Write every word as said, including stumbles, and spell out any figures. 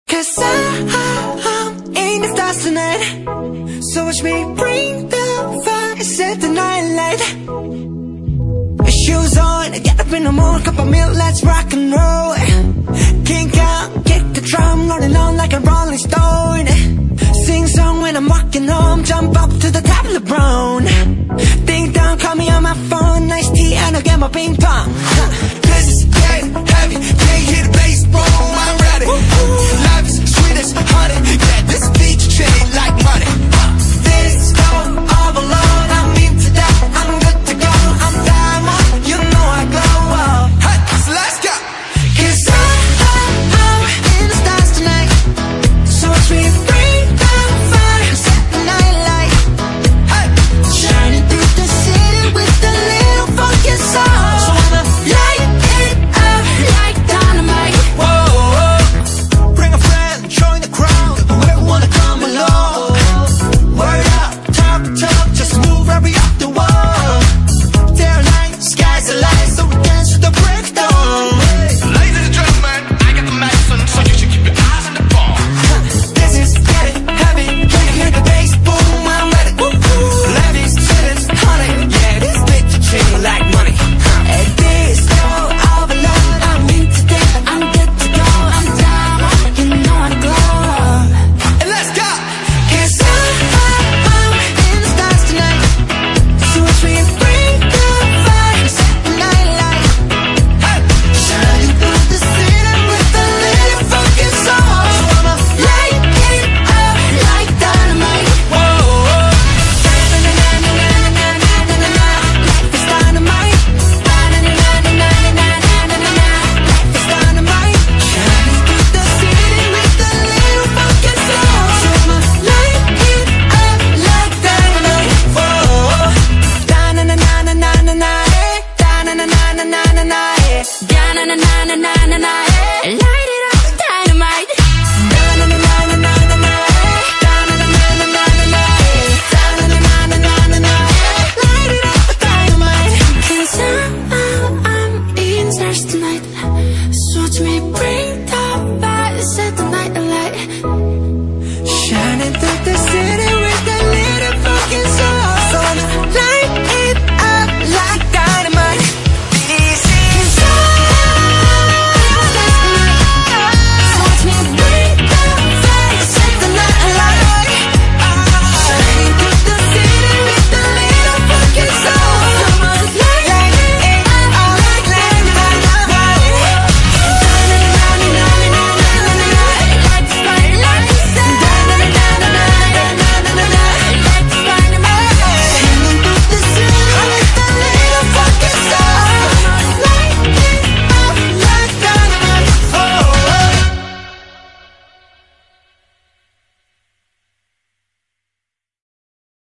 Cause I'm in the stars tonight. So watch me bring the fire, set the night light. Shoes on, get up in the morning, cup of milk, let's rock and roll. Kink out, kick the drum, rolling on like a rolling stone. Sing song when I'm walking home, jump up to the top of the brown. Ding dong, call me on my phone, nice tea and I'll get my ping pong. This is getting heavy, can't hear the bass, boom, I'm ready. Life is sweet as honey, yeah, this beat chain like money. This is going all alone, I'm into that, I'm good to go, I'm diamond, you know I glow up. Hey, so let's go. Cause I'm, I'm in the stars tonight. So watch me bring the fire, set the night light. Hey, shining through the city with a little funky soul. So I'ma light it up like dynamite. Whoa, bring a friend, join the crowd, whoever wanna come along. Word up, top to top, just move right up the wall. Day or night, sky's the light, so we dance to the breakdown. Ladies and gentlemen, I got the medicine, so you should keep your eyes on the ball. This is getting heavy, can you hear the bass? Boom, I'm ready. Levi's, chitlins, honey, yeah, this bitch chain like money. And this go overload, I'm into that, I'm good to go, I'm diamond, you know I glow. And let's go. Cause I'm, I'm in the stars tonight. So watch me bring the fire, set the night light. Hey, shining through the city with a little funky soul. So I'ma light it up like dynamite. Whoa, na-na-na-na-na-na-na-na-na-na. Life is dynamite. Na-na-na-na-na-na-na-na-na-na. Life is dynamite. Shining through the city with a little funky soul. So I'ma light it up like dynamite. Whoa, da-na-na-na-na-na-na-na, eh. Da-na-na-na-na-na-na-na, eh. Da-na-na-na-na-na-na, eh. Light it up, dynamite. Da-na-na-na-na-na-na, eh. Da-na-na-na-na-na-na, eh. Da-na-na-na-na-na-na, eh. Light it up, dynamite. Cause I'm, I'm in stars tonight. So watch me bring